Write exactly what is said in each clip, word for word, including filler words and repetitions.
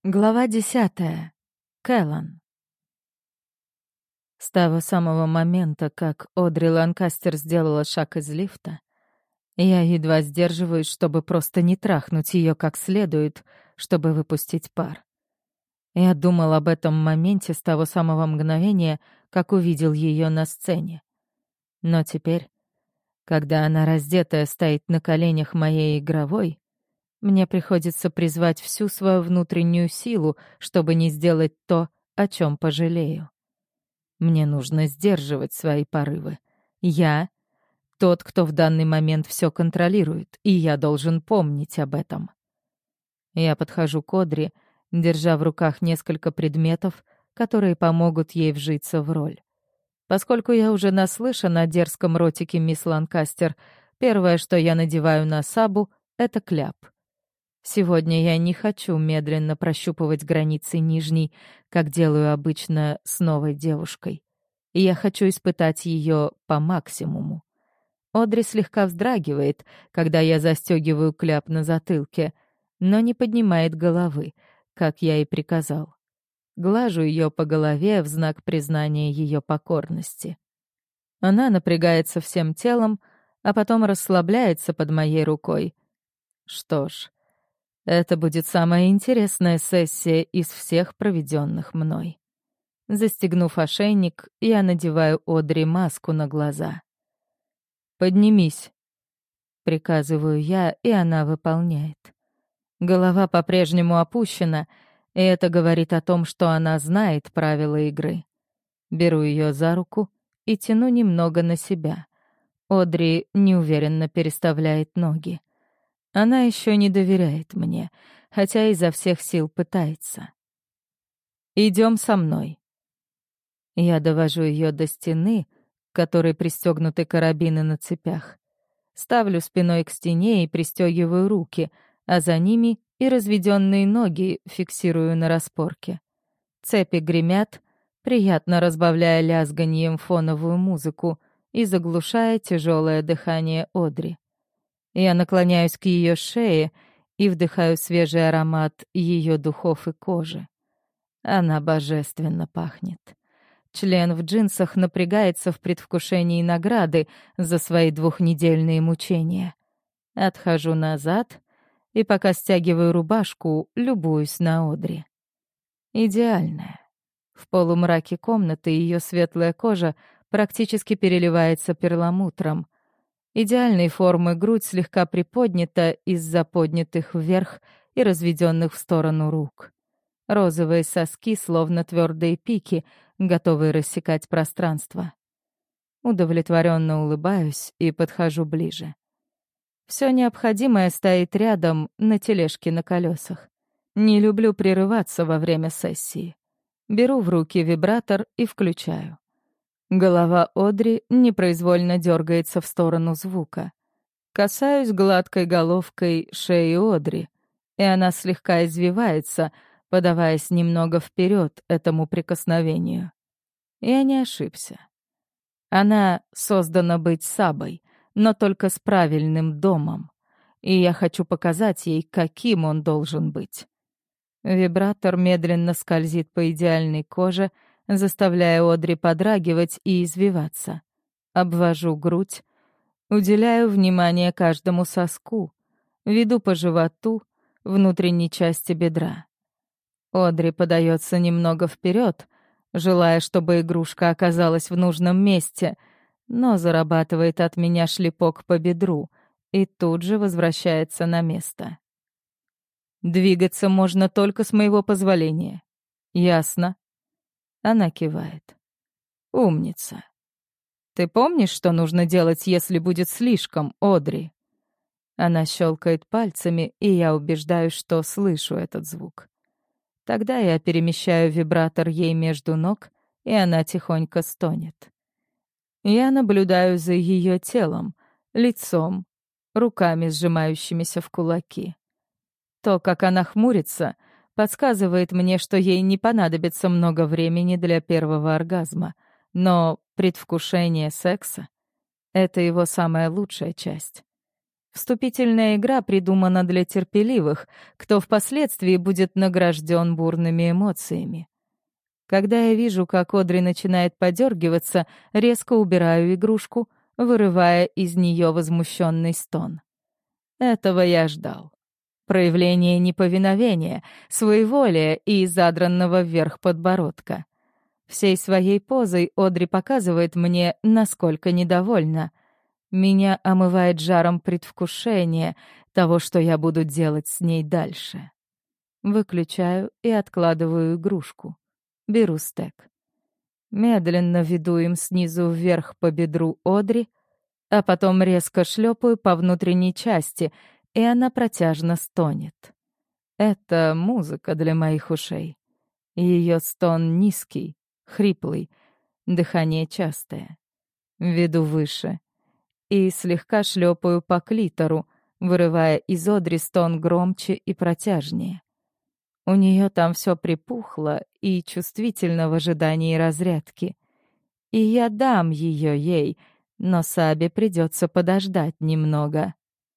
Глава десятая. Кэллан. С того самого момента, как Одри Ланкастер сделала шаг из лифта, я едва сдерживаюсь, чтобы просто не трахнуть ее как следует, чтобы выпустить пар. Я думал об этом моменте с того самого мгновения, как увидел ее на сцене. Но теперь, когда она раздетая стоит на коленях моей игровой, мне приходится призвать всю свою внутреннюю силу, чтобы не сделать то, о чем пожалею. Мне нужно сдерживать свои порывы. Я — тот, кто в данный момент все контролирует, и я должен помнить об этом. Я подхожу к Одри, держа в руках несколько предметов, которые помогут ей вжиться в роль. Поскольку я уже наслышан о дерзком ротике мисс Ланкастер, первое, что я надеваю на Сабу, — это кляп. Сегодня я не хочу медленно прощупывать границы нижней, как делаю обычно с новой девушкой. И я хочу испытать ее по максимуму. Одри слегка вздрагивает, когда я застегиваю кляп на затылке, но не поднимает головы, как я и приказал. Глажу ее по голове в знак признания ее покорности. Она напрягается всем телом, а потом расслабляется под моей рукой. Что ж, это будет самая интересная сессия из всех проведенных мной. Застегнув ошейник, я надеваю Одри маску на глаза. «Поднимись», — приказываю я, и она выполняет. Голова по-прежнему опущена, и это говорит о том, что она знает правила игры. Беру ее за руку и тяну немного на себя. Одри неуверенно переставляет ноги. Она еще не доверяет мне, хотя изо всех сил пытается. «Идем со мной». Я довожу ее до стены, к которой пристегнуты карабины на цепях. Ставлю спиной к стене и пристегиваю руки, а за ними и разведенные ноги фиксирую на распорке. Цепи гремят, приятно разбавляя лязганьем фоновую музыку и заглушая тяжелое дыхание Одри. Я наклоняюсь к ее шее и вдыхаю свежий аромат ее духов и кожи. Она божественно пахнет. Член в джинсах напрягается в предвкушении награды за свои двухнедельные мучения. Отхожу назад и, пока стягиваю рубашку, любуюсь на Одри. Идеальная. В полумраке комнаты ее светлая кожа практически переливается перламутром. Идеальной формы грудь слегка приподнята из-за поднятых вверх и разведенных в сторону рук. Розовые соски, словно твердые пики, готовые рассекать пространство. Удовлетворенно улыбаюсь и подхожу ближе. Все необходимое стоит рядом на тележке на колесах. Не люблю прерываться во время сессии. Беру в руки вибратор и включаю. Голова Одри непроизвольно дергается в сторону звука. Касаюсь гладкой головкой шеи Одри, и она слегка извивается, подаваясь немного вперед этому прикосновению. Я не ошибся. Она создана быть Сабой, но только с правильным домом, и я хочу показать ей, каким он должен быть. Вибратор медленно скользит по идеальной коже, заставляя Одри подрагивать и извиваться. Обвожу грудь, уделяю внимание каждому соску, веду по животу, внутренней части бедра. Одри подается немного вперед, желая, чтобы игрушка оказалась в нужном месте, но зарабатывает от меня шлепок по бедру и тут же возвращается на место. «Двигаться можно только с моего позволения. Ясно?» Она кивает. «Умница. Ты помнишь, что нужно делать, если будет слишком, Одри?» Она щелкает пальцами, и я убеждаюсь, что слышу этот звук. Тогда я перемещаю вибратор ей между ног, и она тихонько стонет. Я наблюдаю за ее телом, лицом, руками, сжимающимися в кулаки. То, как она хмурится, подсказывает мне, что ей не понадобится много времени для первого оргазма, но предвкушение секса — это его самая лучшая часть. Вступительная игра придумана для терпеливых, кто впоследствии будет награжден бурными эмоциями. Когда я вижу, как Одри начинает подергиваться, резко убираю игрушку, вырывая из нее возмущенный стон. Этого я ждал. Проявление неповиновения, своеволия и задранного вверх подбородка. Всей своей позой Одри показывает мне, насколько недовольна. Меня омывает жаром предвкушение того, что я буду делать с ней дальше. Выключаю и откладываю игрушку. Беру стек. Медленно веду им снизу вверх по бедру Одри, а потом резко шлепаю по внутренней части, и она протяжно стонет. Это музыка для моих ушей. Ее стон низкий, хриплый, дыхание частое. Веду выше и слегка шлепаю по клитору, вырывая из Одри стон громче и протяжнее. У нее там все припухло и чувствительно в ожидании разрядки. И я дам ее ей, но Сабе придется подождать немного.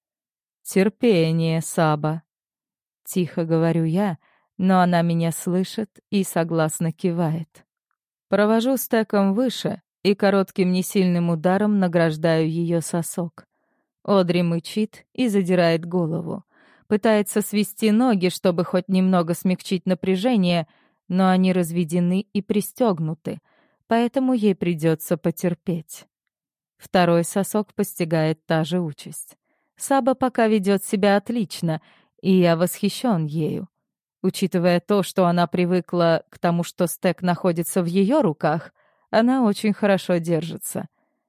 «Терпение, Саба», — тихо говорю я, но она меня слышит и согласно кивает. Провожу стеком выше и коротким несильным ударом награждаю ее сосок. Одри мычит и задирает голову. Пытается свести ноги, чтобы хоть немного смягчить напряжение, но они разведены и пристегнуты, поэтому ей придется потерпеть. Второй сосок постигает та же участь. Саба пока ведет себя отлично, и я восхищен ею. Учитывая то, что она привыкла к тому, что стек находится в ее руках, она очень хорошо держится.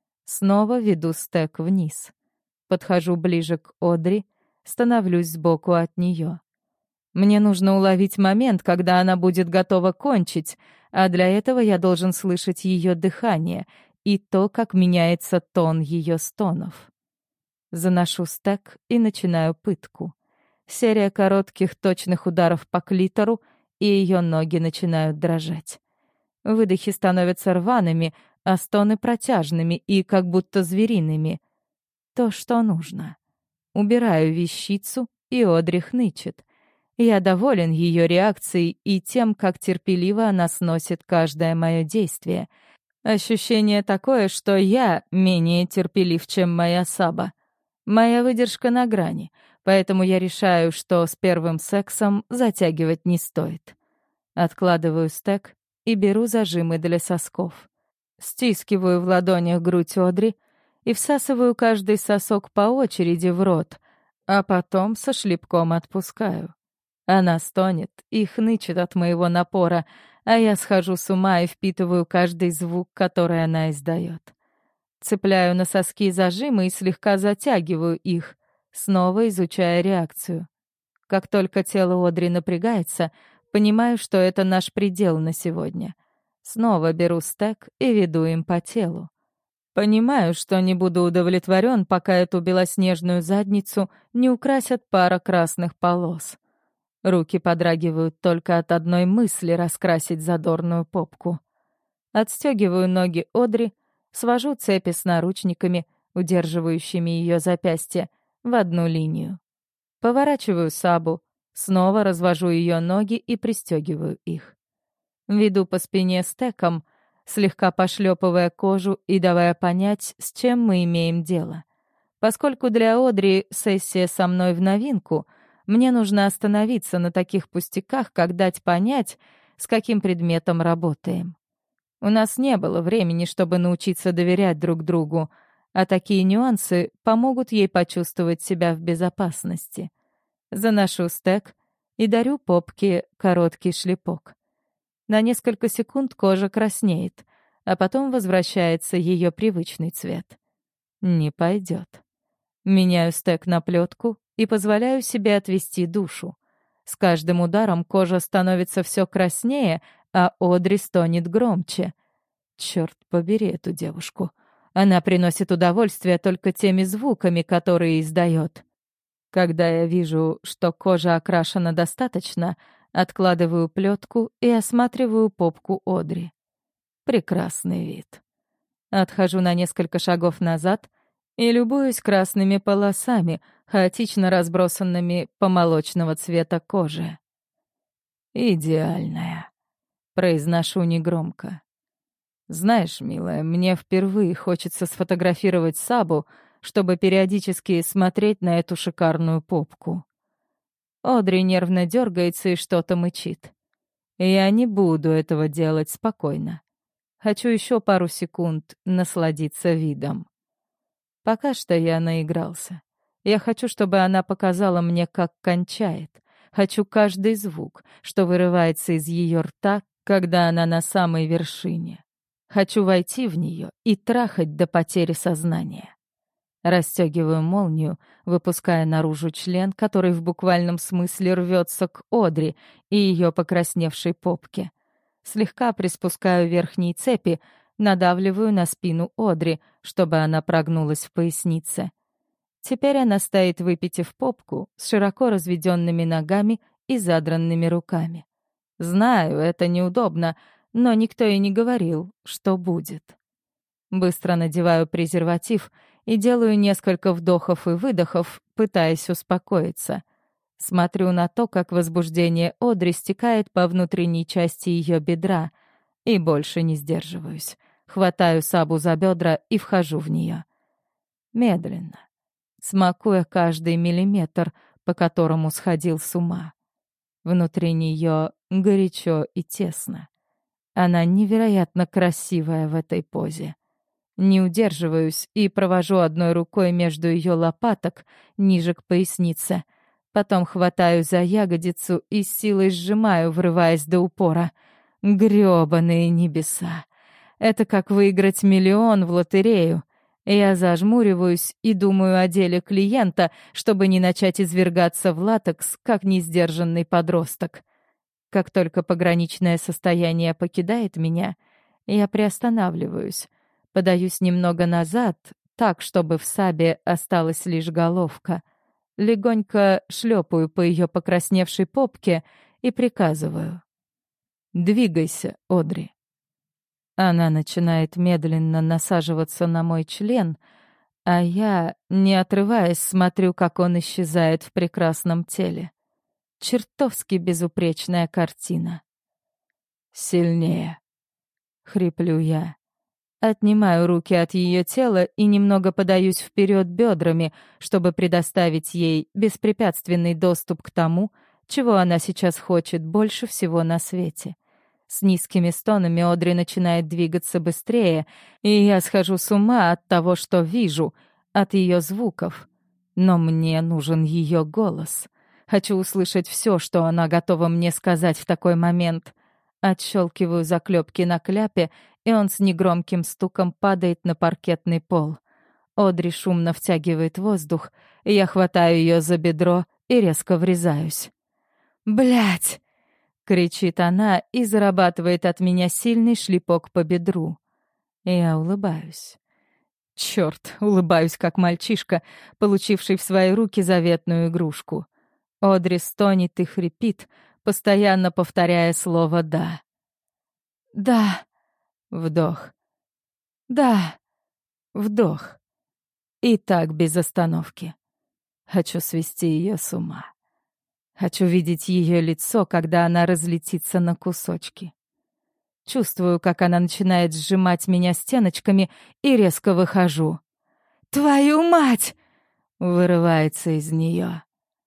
Снова веду стек вниз. Подхожу ближе к Одри, становлюсь сбоку от нее. Мне нужно уловить момент, когда она будет готова кончить, а для этого я должен слышать ее дыхание и то, как меняется тон ее стонов. Заношу стек и начинаю пытку. Серия коротких точных ударов по клитору, и ее ноги начинают дрожать. Выдохи становятся рваными, а стоны протяжными и как будто звериными. То, что нужно. Убираю вещицу, и Одри хнычет. Я доволен ее реакцией и тем, как терпеливо она сносит каждое мое действие. Ощущение такое, что я менее терпелив, чем моя Саба. Моя выдержка на грани, поэтому я решаю, что с первым сексом затягивать не стоит. Откладываю стек и беру зажимы для сосков. Стискиваю в ладонях грудь Одри и всасываю каждый сосок по очереди в рот, а потом со шлепком отпускаю. Она стонет и хнычет от моего напора, а я схожу с ума и впитываю каждый звук, который она издает. Цепляю на соски зажимы и слегка затягиваю их, снова изучая реакцию. Как только тело Одри напрягается, понимаю, что это наш предел на сегодня. Снова беру стек и веду им по телу. Понимаю, что не буду удовлетворен, пока эту белоснежную задницу не украсят пара красных полос. Руки подрагивают только от одной мысли раскрасить задорную попку. Отстегиваю ноги Одри, свожу цепи с наручниками, удерживающими ее запястья, в одну линию. Поворачиваю Сабу, снова развожу ее ноги и пристегиваю их. Веду по спине стеком, слегка пошлепывая кожу и давая понять, с чем мы имеем дело. Поскольку для Одри сессия со мной в новинку, мне нужно остановиться на таких пустяках, как дать понять, с каким предметом работаем. У нас не было времени, чтобы научиться доверять друг другу, а такие нюансы помогут ей почувствовать себя в безопасности. Заношу стек и дарю попке короткий шлепок. На несколько секунд кожа краснеет, а потом возвращается ее привычный цвет. Не пойдет. Меняю стек на плетку и позволяю себе отвести душу. С каждым ударом кожа становится все краснее, а Одри стонет громче. Черт побери эту девушку. Она приносит удовольствие только теми звуками, которые издает. Когда я вижу, что кожа окрашена достаточно, откладываю плетку и осматриваю попку Одри. Прекрасный вид. Отхожу на несколько шагов назад и любуюсь красными полосами, хаотично разбросанными по молочного цвета кожи. «Идеальная», — произношу негромко. «Знаешь, милая, мне впервые хочется сфотографировать Сабу, чтобы периодически смотреть на эту шикарную попку». Одри нервно дергается и что-то мычит. Я не буду этого делать спокойно. Хочу еще пару секунд насладиться видом. Пока что я наигрался. Я хочу, чтобы она показала мне, как кончает. Хочу каждый звук, что вырывается из ее рта, когда она на самой вершине. Хочу войти в нее и трахать до потери сознания. Расстегиваю молнию, выпуская наружу член, который в буквальном смысле рвется к Одри и ее покрасневшей попке. Слегка приспускаю верхние цепи, надавливаю на спину Одри, чтобы она прогнулась в пояснице. Теперь она стоит, выпитив попку, с широко разведенными ногами и задранными руками. Знаю, это неудобно, но никто и не говорил, что будет. Быстро надеваю презерватив и делаю несколько вдохов и выдохов, пытаясь успокоиться. Смотрю на то, как возбуждение Одри стекает по внутренней части ее бедра, и больше не сдерживаюсь. Хватаю Сабу за бедра и вхожу в нее. Медленно, смакуя каждый миллиметр, по которому сходил с ума. Внутри нее горячо и тесно. Она невероятно красивая в этой позе. Не удерживаюсь и провожу одной рукой между ее лопаток ниже к пояснице. Потом хватаю за ягодицу и с силой сжимаю, врываясь до упора. Грёбаные небеса! Это как выиграть миллион в лотерею. Я зажмуриваюсь и думаю о деле клиента, чтобы не начать извергаться в латекс, как несдержанный подросток. Как только пограничное состояние покидает меня, я приостанавливаюсь, подаюсь немного назад, так, чтобы в Сабе осталась лишь головка. Легонько шлепаю по ее покрасневшей попке и приказываю: «Двигайся, Одри». Она начинает медленно насаживаться на мой член, а я, не отрываясь, смотрю, как он исчезает в прекрасном теле. Чертовски безупречная картина. «Сильнее», — хриплю я. Отнимаю руки от ее тела и немного подаюсь вперед бедрами, чтобы предоставить ей беспрепятственный доступ к тому, чего она сейчас хочет больше всего на свете. С низкими стонами Одри начинает двигаться быстрее, и я схожу с ума от того, что вижу, от ее звуков. Но мне нужен ее голос. Хочу услышать все, что она готова мне сказать в такой момент. Отщелкиваю заклепки на кляпе, и он с негромким стуком падает на паркетный пол. Одри шумно втягивает воздух, и я хватаю ее за бедро и резко врезаюсь. «Блядь!» — кричит она и зарабатывает от меня сильный шлепок по бедру. Я улыбаюсь. Черт, улыбаюсь, как мальчишка, получивший в свои руки заветную игрушку. Одри стонет и хрипит, постоянно повторяя слово «да». «Да». Вдох. «Да». Вдох. И так без остановки. Хочу свести ее с ума. Хочу видеть ее лицо, когда она разлетится на кусочки. Чувствую, как она начинает сжимать меня стеночками, и резко выхожу. «Твою мать!» — вырывается из нее.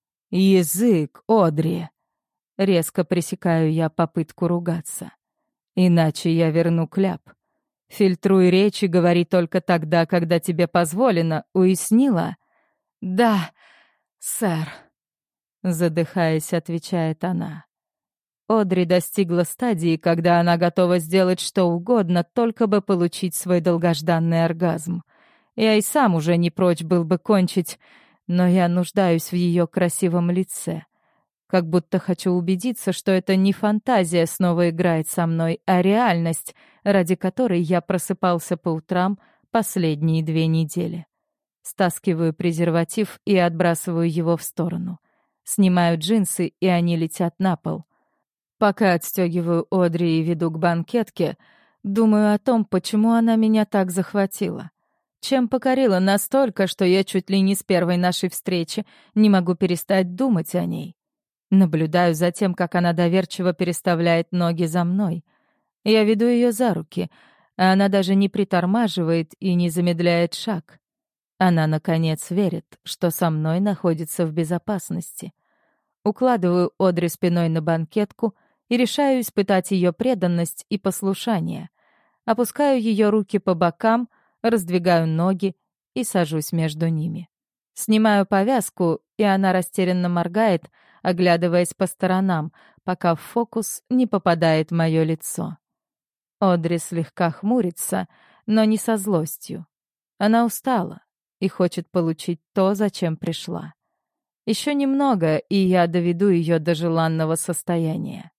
«Язык, Одри!» Резко пресекаю я попытку ругаться. Иначе я верну кляп. Фильтруй речь и говори только тогда, когда тебе позволено, уяснила? «Да, сэр», — задыхаясь, отвечает она. Одри достигла стадии, когда она готова сделать что угодно, только бы получить свой долгожданный оргазм. Я и сам уже не прочь был бы кончить, но я нуждаюсь в ее красивом лице. Как будто хочу убедиться, что это не фантазия снова играет со мной, а реальность, ради которой я просыпался по утрам последние две недели. Стаскиваю презерватив и отбрасываю его в сторону. Снимаю джинсы, и они летят на пол. Пока отстегиваю Одри и веду к банкетке, думаю о том, почему она меня так захватила. чем покорила настолько, что я чуть ли не с первой нашей встречи не могу перестать думать о ней. Наблюдаю за тем, как она доверчиво переставляет ноги за мной. Я веду ее за руки, а она даже не притормаживает и не замедляет шаг. Она, наконец, верит, что со мной находится в безопасности. Укладываю Одри спиной на банкетку и решаю испытать ее преданность и послушание. Опускаю ее руки по бокам, раздвигаю ноги и сажусь между ними. Снимаю повязку, и она растерянно моргает, оглядываясь по сторонам, пока в фокус не попадает мое лицо. Одри слегка хмурится, но не со злостью. Она устала и хочет получить то, зачем пришла. Еще немного, и я доведу ее до желанного состояния.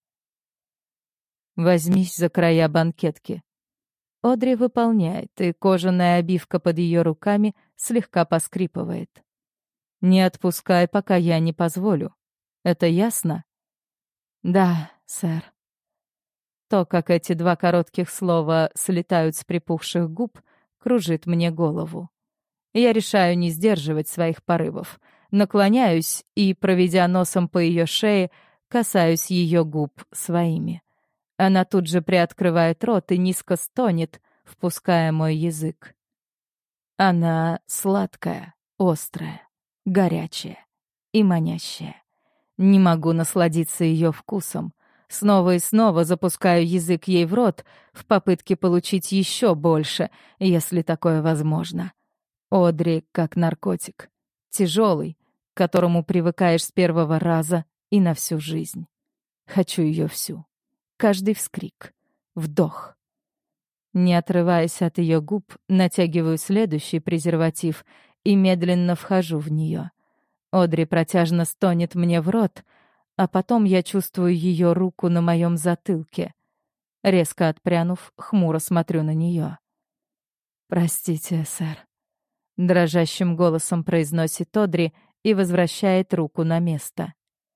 Возьмись за края банкетки. Одри выполняет, и кожаная обивка под ее руками слегка поскрипывает. Не отпускай, пока я не позволю. Это ясно? Да, сэр. То, как эти два коротких слова слетают с припухших губ, кружит мне голову. Я решаю не сдерживать своих порывов. Наклоняюсь и, проведя носом по ее шее, касаюсь ее губ своими. Она тут же приоткрывает рот и низко стонет, впуская мой язык. Она сладкая, острая, горячая и манящая. Не могу насладиться ее вкусом. Снова и снова запускаю язык ей в рот в попытке получить еще больше, если такое возможно. Одри как наркотик. Тяжелый, к которому привыкаешь с первого раза и на всю жизнь. Хочу ее всю. Каждый вскрик. Вдох. Не отрываясь от ее губ, натягиваю следующий презерватив и медленно вхожу в нее. Одри протяжно стонет мне в рот, а потом я чувствую ее руку на моем затылке. Резко отпрянув, хмуро смотрю на нее. «Простите, сэр», — дрожащим голосом произносит Одри и возвращает руку на место.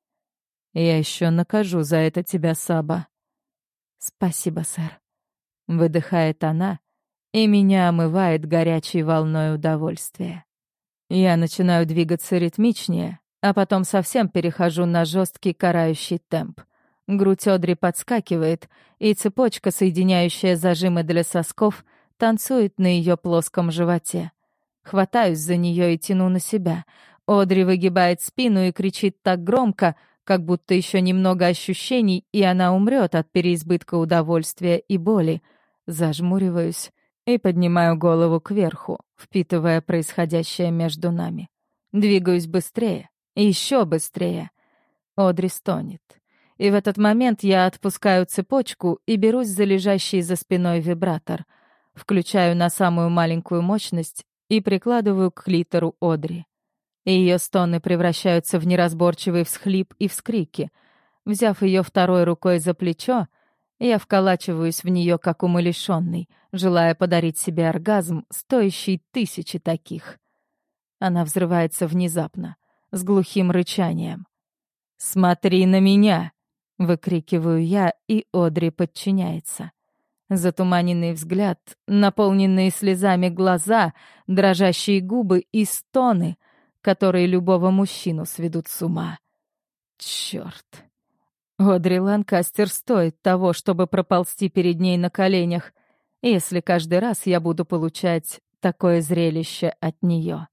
«Я еще накажу за это тебя, Саба». «Спасибо, сэр», — выдыхает она, и меня омывает горячей волной удовольствия. Я начинаю двигаться ритмичнее, а потом совсем перехожу на жесткий карающий темп. Грудь Одри подскакивает, и цепочка, соединяющая зажимы для сосков, танцует на ее плоском животе. Хватаюсь за нее и тяну на себя. Одри выгибает спину и кричит так громко, как будто еще немного ощущений, и она умрет от переизбытка удовольствия и боли. Зажмуриваюсь и поднимаю голову кверху, впитывая происходящее между нами. Двигаюсь быстрее, еще быстрее. Одри стонет. И в этот момент я отпускаю цепочку и берусь за лежащий за спиной вибратор. Включаю на самую маленькую мощность и прикладываю к клитору Одри. Ее стоны превращаются в неразборчивый всхлип и вскрики. Взяв ее второй рукой за плечо, я вколачиваюсь в нее как умалишенный, желая подарить себе оргазм, стоящий тысячи таких. Она взрывается внезапно, с глухим рычанием. «Смотри на меня!» — выкрикиваю я, и Одри подчиняется. Затуманенный взгляд, наполненные слезами глаза, дрожащие губы и стоны, которые любого мужчину сведут с ума. Чёрт! Одри Ланкастер стоит того, чтобы проползти перед ней на коленях, если каждый раз я буду получать такое зрелище от нее.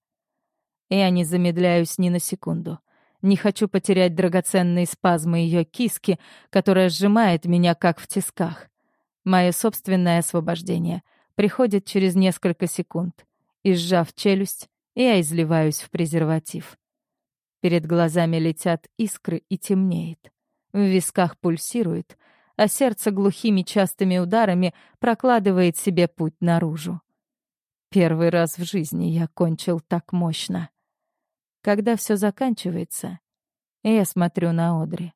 Я не замедляюсь ни на секунду. Не хочу потерять драгоценные спазмы ее киски, которая сжимает меня, как в тисках. Мое собственное освобождение приходит через несколько секунд, и, сжав челюсть, я изливаюсь в презерватив. Перед глазами летят искры и темнеет. В висках пульсирует, а сердце глухими частыми ударами прокладывает себе путь наружу. Первый раз в жизни я кончил так мощно. Когда все заканчивается, я смотрю на Одри.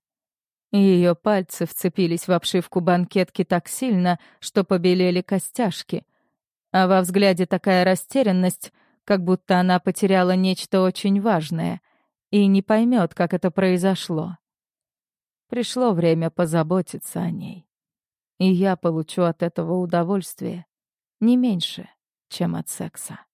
Ее пальцы вцепились в обшивку банкетки так сильно, что побелели костяшки, а во взгляде такая растерянность, как будто она потеряла нечто очень важное и не поймет, как это произошло. Пришло время позаботиться о ней, и я получу от этого удовольствие не меньше, чем от секса.